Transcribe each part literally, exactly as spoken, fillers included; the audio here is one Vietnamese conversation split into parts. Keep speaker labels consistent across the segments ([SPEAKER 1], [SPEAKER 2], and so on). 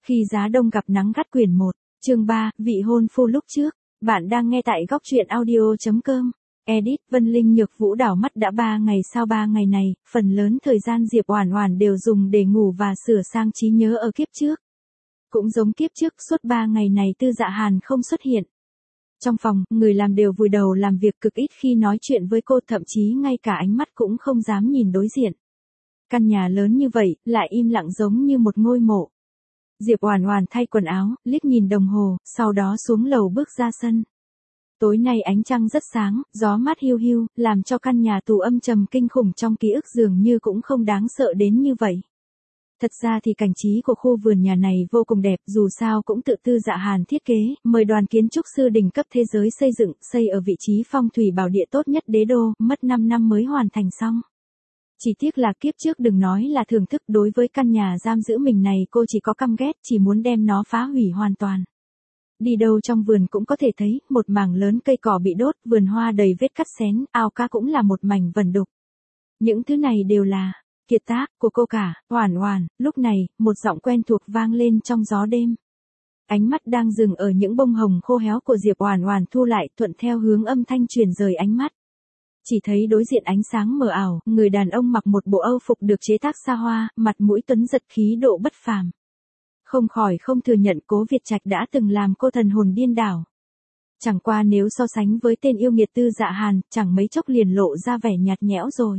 [SPEAKER 1] Khi giá đông gặp nắng gắt quyển một, chương ba, vị hôn phu lúc trước. Bạn đang nghe tại góc truyện audio chấm com. Edit Vân Linh Nhược Vũ đảo mắt đã ba ngày sau ba ngày này, phần lớn thời gian Diệp Oản Oản đều dùng để ngủ và sửa sang trí nhớ ở kiếp trước. Cũng giống kiếp trước, suốt ba ngày này Tư Dạ Hàn không xuất hiện. Trong phòng, người làm đều vùi đầu làm việc, cực ít khi nói chuyện với cô, thậm chí ngay cả ánh mắt cũng không dám nhìn đối diện. Căn nhà lớn như vậy, lại im lặng giống như một ngôi mộ. Diệp Oản Oản thay quần áo, liếc nhìn đồng hồ, sau đó xuống lầu bước ra sân. Tối nay ánh trăng rất sáng, gió mát hiu hiu, làm cho căn nhà tù âm trầm kinh khủng trong ký ức dường như cũng không đáng sợ đến như vậy. Thật ra thì cảnh trí của khu vườn nhà này vô cùng đẹp, dù sao cũng tự Tư Dạ Hàn thiết kế, mời đoàn kiến trúc sư đỉnh cấp thế giới xây dựng, xây ở vị trí phong thủy bảo địa tốt nhất đế đô, mất năm năm mới hoàn thành xong. Chỉ tiếc là kiếp trước đừng nói là thưởng thức, đối với căn nhà giam giữ mình này cô chỉ có căm ghét, chỉ muốn đem nó phá hủy hoàn toàn. Đi đâu trong vườn cũng có thể thấy, một mảng lớn cây cỏ bị đốt, vườn hoa đầy vết cắt xén, ao cá cũng là một mảnh vẩn đục. Những thứ này đều là kiệt tác của cô cả. Oản Oản. Lúc này, một giọng quen thuộc vang lên trong gió đêm. Ánh mắt đang dừng ở những bông hồng khô héo của Diệp Oản Oản thu lại, thuận theo hướng âm thanh truyền rời ánh mắt. Chỉ thấy đối diện ánh sáng mờ ảo, người đàn ông mặc một bộ âu phục được chế tác xa hoa, mặt mũi tuấn giật, khí độ bất phàm. Không khỏi không thừa nhận Cố Việt Trạch đã từng làm cô thần hồn điên đảo. Chẳng qua nếu so sánh với tên yêu nghiệt Tư Dạ Hàn, chẳng mấy chốc liền lộ ra vẻ nhạt nhẽo rồi.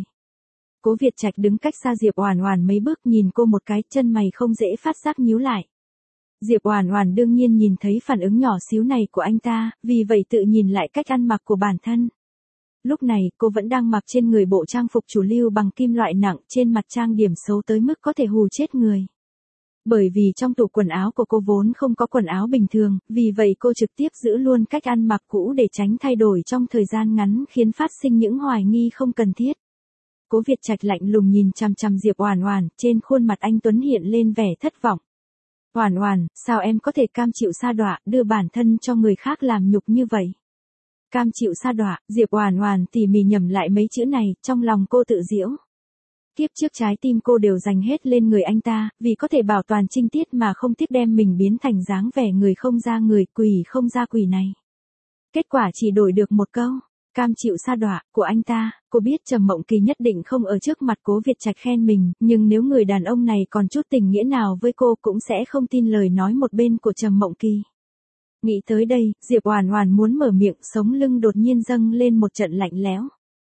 [SPEAKER 1] Cố Việt Trạch đứng cách xa Diệp Oản Oản mấy bước, nhìn cô một cái, chân mày không dễ phát giác nhíu lại. Diệp Oản Oản đương nhiên nhìn thấy phản ứng nhỏ xíu này của anh ta, vì vậy tự nhìn lại cách ăn mặc của bản thân. Lúc này, cô vẫn đang mặc trên người bộ trang phục chủ lưu bằng kim loại nặng, trên mặt trang điểm xấu tới mức có thể hù chết người. Bởi vì trong tủ quần áo của cô vốn không có quần áo bình thường, vì vậy cô trực tiếp giữ luôn cách ăn mặc cũ để tránh thay đổi trong thời gian ngắn, khiến phát sinh những hoài nghi không cần thiết. Cố Việt Trạch lạnh lùng nhìn chằm chằm Diệp Oản Oản, trên khuôn mặt anh tuấn hiện lên vẻ thất vọng. Oản Oản, sao em có thể cam chịu sa đọa, đưa bản thân cho người khác làm nhục như vậy? Cam chịu sa đọa, Diệp Oản Oản tỉ mỉ nhẩm lại mấy chữ này, trong lòng cô tự giễu. Kiếp trước trái tim cô đều dành hết lên người anh ta, vì có thể bảo toàn trinh tiết mà không tiếc đem mình biến thành dáng vẻ người không ra người, quỷ không ra quỷ này. Kết quả chỉ đổi được một câu, cam chịu sa đọa, của anh ta. Cô biết Trầm Mộng Kỳ nhất định không ở trước mặt Cố Việt Trạch khen mình, nhưng nếu người đàn ông này còn chút tình nghĩa nào với cô cũng sẽ không tin lời nói một bên của Trầm Mộng Kỳ. Nghĩ tới đây, Diệp Oản Oản muốn mở miệng, sống lưng đột nhiên dâng lên một trận lạnh lẽo.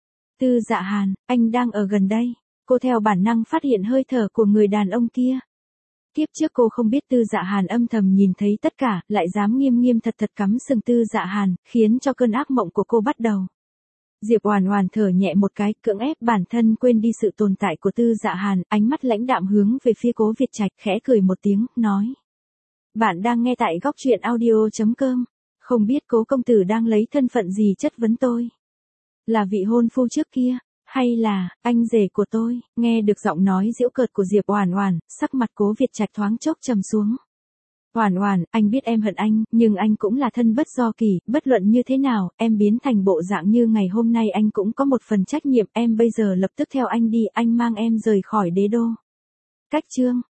[SPEAKER 1] Tư Dạ Hàn, anh đang ở gần đây. Cô theo bản năng phát hiện hơi thở của người đàn ông kia. Kiếp trước cô không biết Tư Dạ Hàn âm thầm nhìn thấy tất cả, lại dám nghiêm nghiêm thật thật cắm sừng Tư Dạ Hàn, khiến cho cơn ác mộng của cô bắt đầu. Diệp Oản Oản thở nhẹ một cái, cưỡng ép bản thân quên đi sự tồn tại của Tư Dạ Hàn, ánh mắt lãnh đạm hướng về phía Cố Việt Trạch, khẽ cười một tiếng, nói: "Bạn đang nghe tại góc truyện audio chấm com, không biết Cố công tử đang lấy thân phận gì chất vấn tôi? Là vị hôn phu trước kia, hay là anh rể của tôi?" Nghe được giọng nói giễu cợt của Diệp Oản Oản, sắc mặt Cố Việt Trạch thoáng chốc trầm xuống. "Oản Oản, anh biết em hận anh, nhưng anh cũng là thân bất do kỳ, bất luận như thế nào, em biến thành bộ dạng như ngày hôm nay anh cũng có một phần trách nhiệm, em bây giờ lập tức theo anh đi, anh mang em rời khỏi đế đô." Cách chương